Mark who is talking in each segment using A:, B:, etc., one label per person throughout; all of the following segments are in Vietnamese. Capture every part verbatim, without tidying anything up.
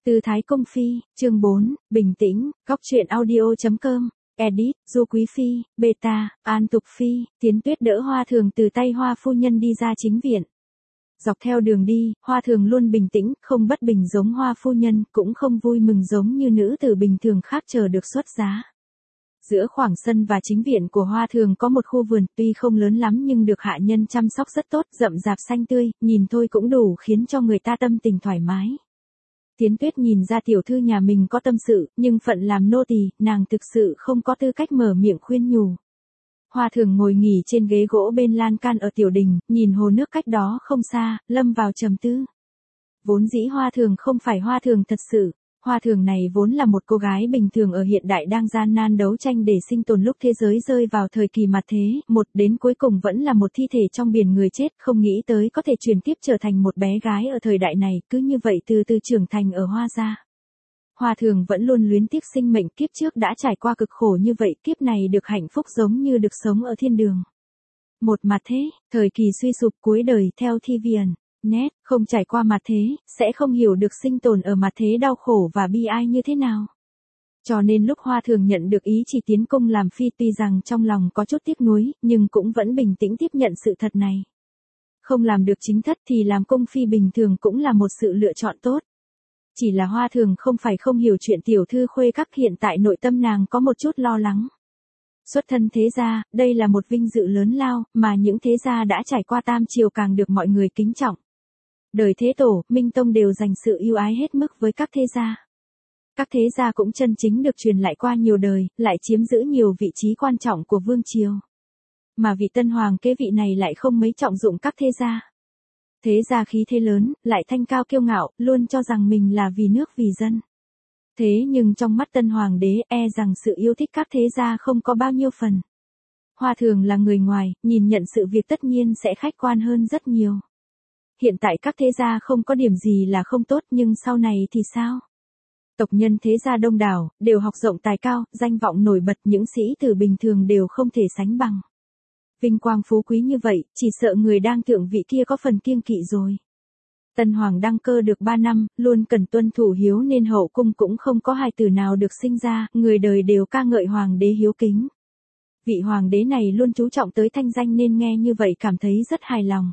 A: Tư Thái Cung Phi, chương bốn, bình tĩnh, góc truyện audio.com, edit, Du Quý Phi, beta, An Tục Phi, Tiến Tuyết đỡ Hoa Thường từ tay Hoa phu nhân đi ra chính viện. Dọc theo đường đi, Hoa Thường luôn bình tĩnh, không bất bình giống Hoa phu nhân, cũng không vui mừng giống như nữ tử bình thường khác chờ được xuất giá. Giữa khoảng sân và chính viện của Hoa Thường có một khu vườn, tuy không lớn lắm nhưng được hạ nhân chăm sóc rất tốt, rậm rạp xanh tươi, nhìn thôi cũng đủ khiến cho người ta tâm tình thoải mái. Tiến Tuyết nhìn ra tiểu thư nhà mình có tâm sự, nhưng phận làm nô tỳ, nàng thực sự không có tư cách mở miệng khuyên nhủ. Hoa Thường ngồi nghỉ trên ghế gỗ bên lan can ở tiểu đình, nhìn hồ nước cách đó không xa, lâm vào trầm tư. Vốn dĩ Hoa Thường không phải Hoa Thường thật sự. Hoa Thường này vốn là một cô gái bình thường ở hiện đại đang gian nan đấu tranh để sinh tồn lúc thế giới rơi vào thời kỳ mặt thế, một đến cuối cùng vẫn là một thi thể trong biển người chết, không nghĩ tới có thể chuyển tiếp trở thành một bé gái ở thời đại này, cứ như vậy từ từ trưởng thành ở Hoa gia. Hoa Thường vẫn luôn luyến tiếc sinh mệnh, kiếp trước đã trải qua cực khổ như vậy, kiếp này được hạnh phúc giống như được sống ở thiên đường. Một mặt thế, thời kỳ suy sụp cuối đời theo thi viền. Nét, không trải qua mặt thế, sẽ không hiểu được sinh tồn ở mặt thế đau khổ và bi ai như thế nào. Cho nên lúc Hoa Thường nhận được ý chỉ tiến cung làm phi, tuy rằng trong lòng có chút tiếc nuối, nhưng cũng vẫn bình tĩnh tiếp nhận sự thật này. Không làm được chính thất thì làm cung phi bình thường cũng là một sự lựa chọn tốt. Chỉ là Hoa Thường không phải không hiểu chuyện tiểu thư khuê các, hiện tại nội tâm nàng có một chút lo lắng. Xuất thân thế gia, đây là một vinh dự lớn lao, mà những thế gia đã trải qua tam triều càng được mọi người kính trọng. Đời Thế Tổ, Minh Tông đều dành sự yêu ái hết mức với các thế gia. Các thế gia cũng chân chính được truyền lại qua nhiều đời, lại chiếm giữ nhiều vị trí quan trọng của vương triều. Mà vị tân hoàng kế vị này lại không mấy trọng dụng các thế gia. Thế gia khí thế lớn, lại thanh cao kiêu ngạo, luôn cho rằng mình là vì nước vì dân. Thế nhưng trong mắt tân hoàng đế e rằng sự yêu thích các thế gia không có bao nhiêu phần. Hoa Thường là người ngoài, nhìn nhận sự việc tất nhiên sẽ khách quan hơn rất nhiều. Hiện tại các thế gia không có điểm gì là không tốt, nhưng sau này thì sao? Tộc nhân thế gia đông đảo, đều học rộng tài cao, danh vọng nổi bật, những sĩ tử bình thường đều không thể sánh bằng. Vinh quang phú quý như vậy, chỉ sợ người đang thượng vị kia có phần kiêng kỵ rồi. Tân hoàng đăng cơ được ba năm, luôn cần tuân thủ hiếu nên hậu cung cũng không có hài tử nào được sinh ra, người đời đều ca ngợi hoàng đế hiếu kính. Vị hoàng đế này luôn chú trọng tới thanh danh nên nghe như vậy cảm thấy rất hài lòng.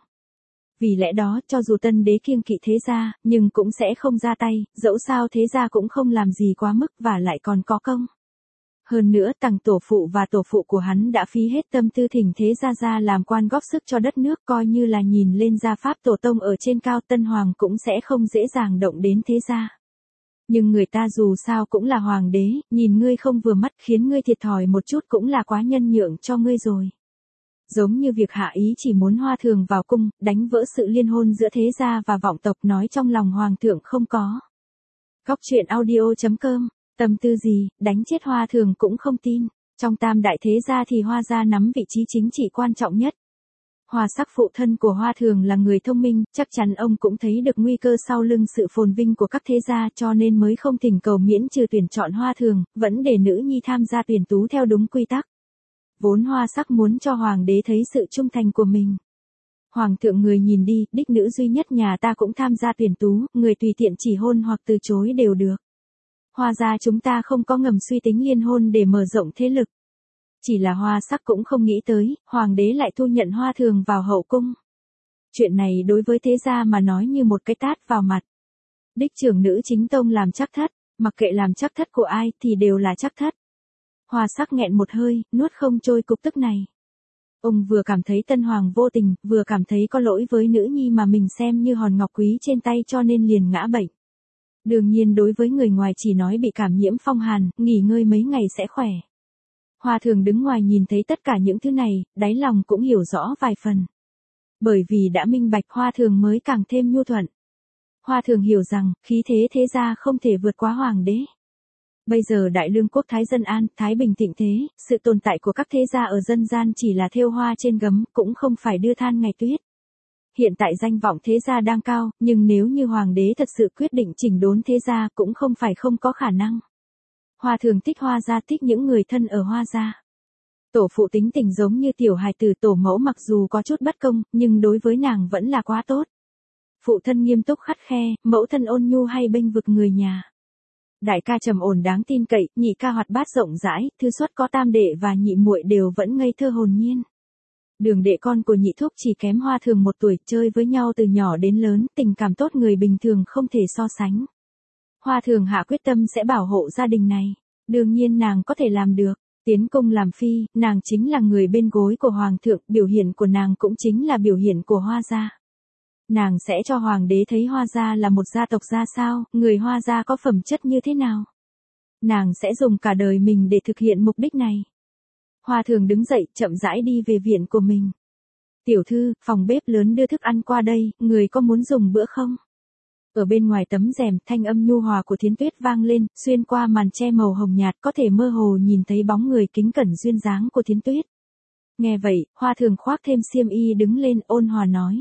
A: Vì lẽ đó, cho dù tân đế kiêng kỵ thế gia, nhưng cũng sẽ không ra tay, dẫu sao thế gia cũng không làm gì quá mức và lại còn có công. Hơn nữa, tằng tổ phụ và tổ phụ của hắn đã phí hết tâm tư thỉnh thế gia ra làm quan góp sức cho đất nước, coi như là nhìn lên gia pháp tổ tông ở trên cao, tân hoàng cũng sẽ không dễ dàng động đến thế gia. Nhưng người ta dù sao cũng là hoàng đế, nhìn ngươi không vừa mắt khiến ngươi thiệt thòi một chút cũng là quá nhân nhượng cho ngươi rồi. Giống như việc hạ ý chỉ muốn Hoa Thường vào cung, đánh vỡ sự liên hôn giữa thế gia và vọng tộc, nói trong lòng hoàng thượng không có. Góc truyện audio.com, tâm tư gì, đánh chết Hoa Thường cũng không tin. Trong tam đại thế gia thì Hoa gia nắm vị trí chính trị quan trọng nhất. Hoa Sắc phụ thân của Hoa Thường là người thông minh, chắc chắn ông cũng thấy được nguy cơ sau lưng sự phồn vinh của các thế gia, cho nên mới không thỉnh cầu miễn trừ tuyển chọn Hoa Thường, vẫn để nữ nhi tham gia tuyển tú theo đúng quy tắc. Vốn Hoa Sắc muốn cho hoàng đế thấy sự trung thành của mình. Hoàng thượng người nhìn đi, đích nữ duy nhất nhà ta cũng tham gia tuyển tú, người tùy tiện chỉ hôn hoặc từ chối đều được. Hoa gia chúng ta không có ngầm suy tính liên hôn để mở rộng thế lực. Chỉ là Hoa Sắc cũng không nghĩ tới, hoàng đế lại thu nhận Hoa Thường vào hậu cung. Chuyện này đối với thế gia mà nói như một cái tát vào mặt. Đích trưởng nữ chính tông làm chắc thất, mặc kệ làm chắc thất của ai thì đều là chắc thất. Hoa Sắc nghẹn một hơi, nuốt không trôi cục tức này. Ông vừa cảm thấy tân hoàng vô tình, vừa cảm thấy có lỗi với nữ nhi mà mình xem như hòn ngọc quý trên tay cho nên liền ngã bệnh. Đương nhiên đối với người ngoài chỉ nói bị cảm nhiễm phong hàn, nghỉ ngơi mấy ngày sẽ khỏe. Hoa Thường đứng ngoài nhìn thấy tất cả những thứ này, đáy lòng cũng hiểu rõ vài phần. Bởi vì đã minh bạch Hoa Thường mới càng thêm nhu thuận. Hoa Thường hiểu rằng, khí thế thế gia không thể vượt quá hoàng đế. Bây giờ đại lương quốc thái dân an, thái bình thịnh thế, sự tồn tại của các thế gia ở dân gian chỉ là thêu hoa trên gấm, cũng không phải đưa than ngày tuyết. Hiện tại danh vọng thế gia đang cao, nhưng nếu như hoàng đế thật sự quyết định chỉnh đốn thế gia cũng không phải không có khả năng. Hoa Thường thích Hoa gia, thích những người thân ở Hoa gia. Tổ phụ tính tình giống như tiểu hài tử, tổ mẫu mặc dù có chút bất công, nhưng đối với nàng vẫn là quá tốt. Phụ thân nghiêm túc khắt khe, mẫu thân ôn nhu hay bênh vực người nhà. Đại ca trầm ổn đáng tin cậy, nhị ca hoạt bát rộng rãi, thư xuất có tam đệ và nhị muội đều vẫn ngây thơ hồn nhiên. Đường đệ con của nhị thúc chỉ kém Hoa Thường một tuổi, chơi với nhau từ nhỏ đến lớn, tình cảm tốt người bình thường không thể so sánh. Hoa Thường hạ quyết tâm sẽ bảo hộ gia đình này. Đương nhiên nàng có thể làm được. Tiến cung làm phi, nàng chính là người bên gối của hoàng thượng, biểu hiện của nàng cũng chính là biểu hiện của Hoa gia. Nàng sẽ cho hoàng đế thấy Hoa gia là một gia tộc ra sao, người Hoa gia có phẩm chất như thế nào. Nàng sẽ dùng cả đời mình để thực hiện mục đích này. Hoa Thường đứng dậy, chậm rãi đi về viện của mình. Tiểu thư, phòng bếp lớn đưa thức ăn qua đây, người có muốn dùng bữa không? Ở bên ngoài tấm rèm, thanh âm nhu hòa của Thiến Tuyết vang lên, xuyên qua màn che màu hồng nhạt có thể mơ hồ nhìn thấy bóng người kính cẩn duyên dáng của Thiến Tuyết. Nghe vậy, Hoa Thường khoác thêm xiêm y đứng lên, ôn hòa nói.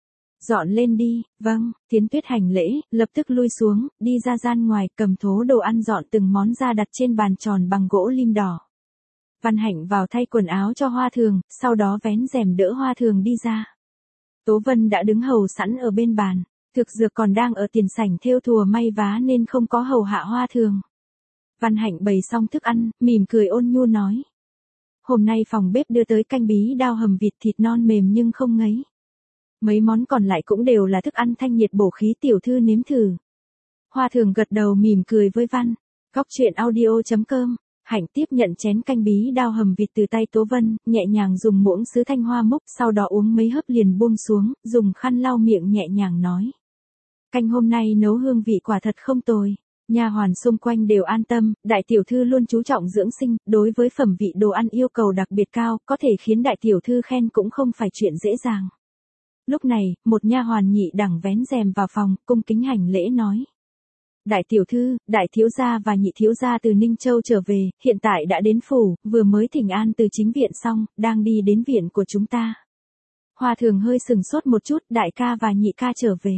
A: Dọn lên đi, vâng, Thiến Tuyết hành lễ, lập tức lui xuống, đi ra gian ngoài, cầm thố đồ ăn dọn từng món ra đặt trên bàn tròn bằng gỗ lim đỏ. Văn Hạnh vào thay quần áo cho Hoa Thường, sau đó vén rèm đỡ Hoa Thường đi ra. Tố Vân đã đứng hầu sẵn ở bên bàn. Thực dược còn đang ở tiền sảnh thêu thùa may vá nên không có hầu hạ Hoa Thường. Văn Hạnh bày xong thức ăn, mỉm cười ôn nhu nói. Hôm nay phòng bếp đưa tới canh bí đao hầm vịt thịt non mềm nhưng không ngấy. Mấy món còn lại cũng đều là thức ăn thanh nhiệt bổ khí, tiểu thư nếm thử. Hoa Thường gật đầu mỉm cười với Văn. Góc truyện audio chấm com. Hạnh tiếp nhận chén canh bí đao hầm vịt từ tay Tố Vân, nhẹ nhàng dùng muỗng sứ thanh hoa múc, sau đó uống mấy hớp liền buông xuống, dùng khăn lau miệng nhẹ nhàng nói. Canh hôm nay nấu hương vị quả thật không tồi. Nha hoàn xung quanh đều an tâm, đại tiểu thư luôn chú trọng dưỡng sinh, đối với phẩm vị đồ ăn yêu cầu đặc biệt cao, có thể khiến đại tiểu thư khen cũng không phải chuyện dễ dàng. Lúc này, một nha hoàn nhị đẳng vén rèm vào phòng, cung kính hành lễ nói. Đại tiểu thư, đại thiếu gia và nhị thiếu gia từ Ninh Châu trở về, hiện tại đã đến phủ, vừa mới thỉnh an từ chính viện xong, đang đi đến viện của chúng ta. Hoa Thường hơi sừng sốt một chút, đại ca và nhị ca trở về.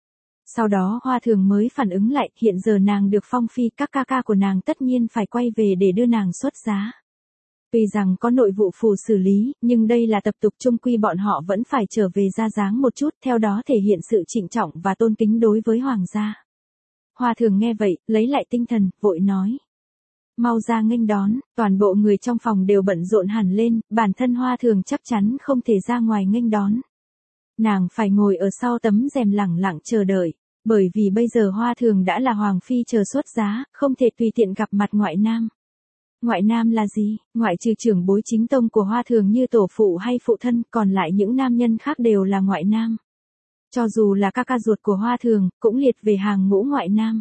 A: Sau đó Hoa Thường mới phản ứng lại, hiện giờ nàng được phong phi, các ca ca của nàng tất nhiên phải quay về để đưa nàng xuất giá. Tuy rằng có nội vụ phủ xử lý, nhưng đây là tập tục chung quy, bọn họ vẫn phải trở về ra dáng một chút, theo đó thể hiện sự trịnh trọng và tôn kính đối với hoàng gia. Hoa Thường nghe vậy, lấy lại tinh thần, vội nói. Mau ra nghênh đón, toàn bộ người trong phòng đều bận rộn hẳn lên, bản thân Hoa Thường chắc chắn không thể ra ngoài nghênh đón. Nàng phải ngồi ở sau tấm rèm lẳng lặng chờ đợi, bởi vì bây giờ Hoa Thường đã là hoàng phi chờ xuất giá, không thể tùy tiện gặp mặt ngoại nam. Ngoại nam là gì? Ngoại trừ trưởng bối chính tông của Hoa Thường như tổ phụ hay phụ thân, còn lại những nam nhân khác đều là ngoại nam. Cho dù là ca ca ruột của Hoa Thường, cũng liệt về hàng ngũ ngoại nam.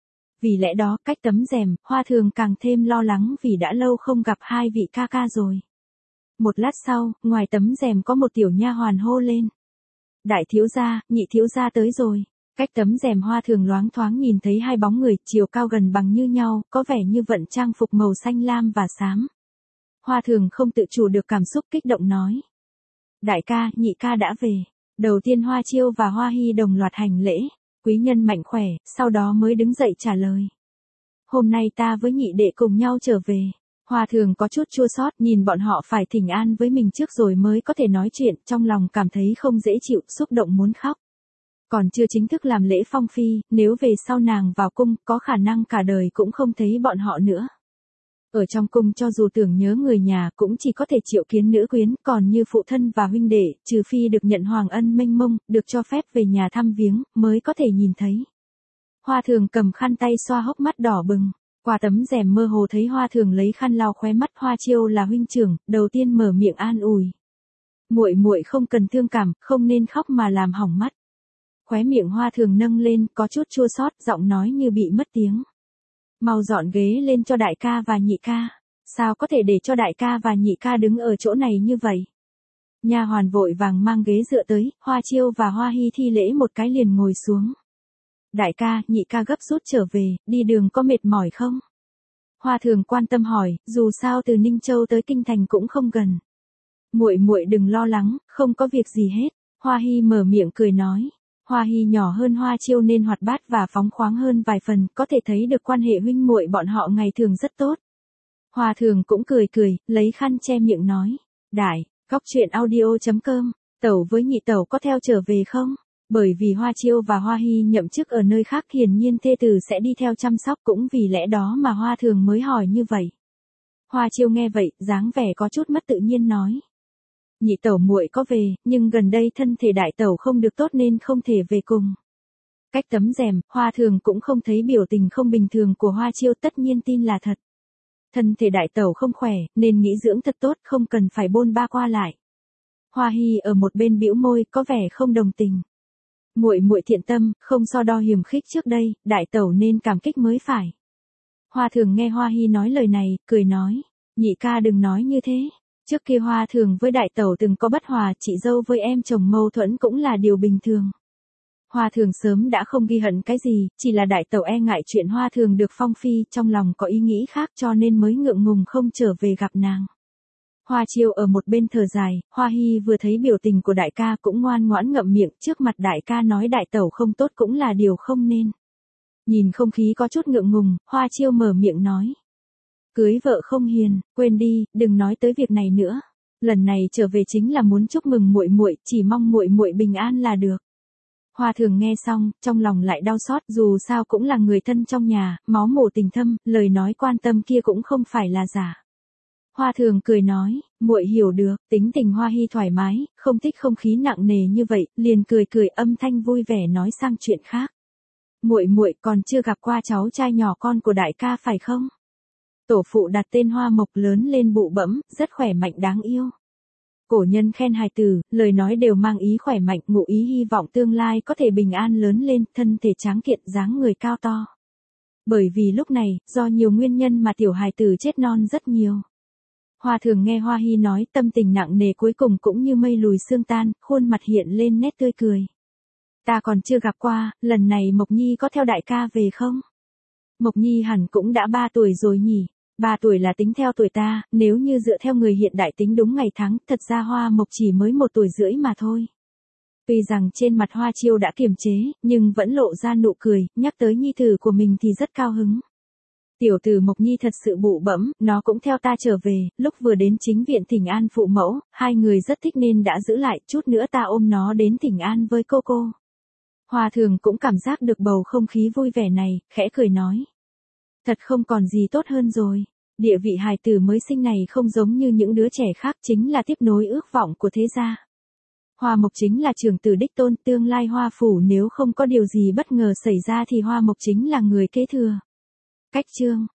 A: Vì lẽ đó, cách tấm rèm, Hoa Thường càng thêm lo lắng vì đã lâu không gặp hai vị ca ca rồi. Một lát sau, ngoài tấm rèm có một tiểu nha hoàn hô lên. Đại thiếu gia, nhị thiếu gia tới rồi. Cách tấm rèm Hoa Thường loáng thoáng nhìn thấy hai bóng người, chiều cao gần bằng như nhau, có vẻ như vận trang phục màu xanh lam và xám. Hoa Thường không tự chủ được cảm xúc kích động nói. Đại ca, nhị ca đã về. Đầu tiên Hoa Chiêu và Hoa Hy đồng loạt hành lễ, quý nhân mạnh khỏe, sau đó mới đứng dậy trả lời. Hôm nay ta với nhị đệ cùng nhau trở về. Hoa Thường có chút chua xót, nhìn bọn họ phải thỉnh an với mình trước rồi mới có thể nói chuyện, trong lòng cảm thấy không dễ chịu, xúc động muốn khóc. Còn chưa chính thức làm lễ phong phi, nếu về sau nàng vào cung, có khả năng cả đời cũng không thấy bọn họ nữa. Ở trong cung cho dù tưởng nhớ người nhà cũng chỉ có thể triệu kiến nữ quyến, còn như phụ thân và huynh đệ, trừ phi được nhận hoàng ân mênh mông, được cho phép về nhà thăm viếng, mới có thể nhìn thấy. Hoa Thường cầm khăn tay xoa hốc mắt đỏ bừng, qua tấm rèm mơ hồ thấy Hoa Thường lấy khăn lau khóe mắt. Hoa Chiêu là huynh trưởng, đầu tiên mở miệng an ủi. Muội muội không cần thương cảm, không nên khóc mà làm hỏng mắt. Khóe miệng Hoa Thường nâng lên, có chút chua xót, giọng nói như bị mất tiếng. Mau dọn ghế lên cho đại ca và nhị ca. Sao có thể để cho đại ca và nhị ca đứng ở chỗ này như vậy? Nha hoàn vội vàng mang ghế dựa tới, Hoa Chiêu và Hoa Hy thi lễ một cái liền ngồi xuống. Đại ca, nhị ca gấp rút trở về, đi đường có mệt mỏi không? Hoa Thường quan tâm hỏi, dù sao từ Ninh Châu tới Kinh Thành cũng không gần. Muội muội đừng lo lắng, không có việc gì hết. Hoa Hy mở miệng cười nói. Hoa Hy nhỏ hơn Hoa Chiêu nên hoạt bát và phóng khoáng hơn vài phần, có thể thấy được quan hệ huynh muội bọn họ ngày thường rất tốt. Hoa Thường cũng cười cười, lấy khăn che miệng nói. Đại, góc truyện audio chấm com, tẩu với nhị tẩu có theo trở về không? Bởi vì Hoa Chiêu và Hoa Hy nhậm chức ở nơi khác, hiển nhiên thê tử sẽ đi theo chăm sóc, cũng vì lẽ đó mà Hoa Thường mới hỏi như vậy. Hoa Chiêu nghe vậy, dáng vẻ có chút mất tự nhiên nói. Nhị tẩu muội có về, nhưng gần đây thân thể đại tẩu không được tốt nên không thể về cùng. Cách tấm rèm, Hoa Thường cũng không thấy biểu tình không bình thường của Hoa Chiêu, tất nhiên tin là thật. Thân thể đại tẩu không khỏe, nên nghỉ dưỡng thật tốt, không cần phải bôn ba qua lại. Hoa Hy ở một bên bĩu môi, có vẻ không đồng tình. Muội muội thiện tâm, không so đo hiềm khích trước đây, đại tẩu nên cảm kích mới phải. Hoa Thường nghe Hoa Hy nói lời này, cười nói, nhị ca đừng nói như thế. Trước kia Hoa Thường với đại tẩu từng có bất hòa, chị dâu với em chồng mâu thuẫn cũng là điều bình thường. Hoa Thường sớm đã không ghi hận cái gì, chỉ là đại tẩu e ngại chuyện Hoa Thường được phong phi, trong lòng có ý nghĩ khác cho nên mới ngượng ngùng không trở về gặp nàng. Hoa Chiêu ở một bên thở dài, Hoa Hy vừa thấy biểu tình của đại ca cũng ngoan ngoãn ngậm miệng, trước mặt đại ca nói đại tẩu không tốt cũng là điều không nên. Nhìn không khí có chút ngượng ngùng, Hoa Chiêu mở miệng nói. Cưới vợ không hiền, quên đi, đừng nói tới việc này nữa. Lần này trở về chính là muốn chúc mừng muội muội, chỉ mong muội muội bình an là được. Hoa Thường nghe xong, trong lòng lại đau xót, dù sao cũng là người thân trong nhà, máu mủ tình thâm, lời nói quan tâm kia cũng không phải là giả. Hoa Thường cười nói, muội hiểu được, tính tình Hoa Hy thoải mái, không thích không khí nặng nề như vậy, liền cười cười âm thanh vui vẻ nói sang chuyện khác. Muội muội còn chưa gặp qua cháu trai nhỏ con của đại ca phải không? Tổ phụ đặt tên Hoa Mộc, lớn lên bụ bẫm, rất khỏe mạnh đáng yêu. Cổ nhân khen hài tử, lời nói đều mang ý khỏe mạnh, ngụ ý hy vọng tương lai có thể bình an lớn lên, thân thể tráng kiện, dáng người cao to. Bởi vì lúc này, do nhiều nguyên nhân mà tiểu hài tử chết non rất nhiều. Hoa Thường nghe Hoa Hy nói, tâm tình nặng nề cuối cùng cũng như mây lùi sương tan, khuôn mặt hiện lên nét tươi cười. Ta còn chưa gặp qua, lần này Mộc Nhi có theo đại ca về không? Mộc Nhi hẳn cũng đã ba tuổi rồi nhỉ? ba tuổi là tính theo tuổi ta, nếu như dựa theo người hiện đại tính đúng ngày tháng, thật ra Hoa Mộc chỉ mới một tuổi rưỡi mà thôi. Tuy rằng trên mặt Hoa Chiêu đã kiềm chế, nhưng vẫn lộ ra nụ cười, nhắc tới nhi tử của mình thì rất cao hứng. Tiểu tử Mộc Nhi thật sự bụ bẫm, nó cũng theo ta trở về, lúc vừa đến chính viện thỉnh an phụ mẫu, hai người rất thích nên đã giữ lại, chút nữa ta ôm nó đến thỉnh an với cô cô. Hoa Thường cũng cảm giác được bầu không khí vui vẻ này, khẽ cười nói. Thật không còn gì tốt hơn rồi. Địa vị hài tử mới sinh này không giống như những đứa trẻ khác, chính là tiếp nối ước vọng của thế gia. Hoa Mộc chính là trưởng tử đích tôn, tương lai Hoa phủ nếu không có điều gì bất ngờ xảy ra thì Hoa Mộc chính là người kế thừa. Cách chương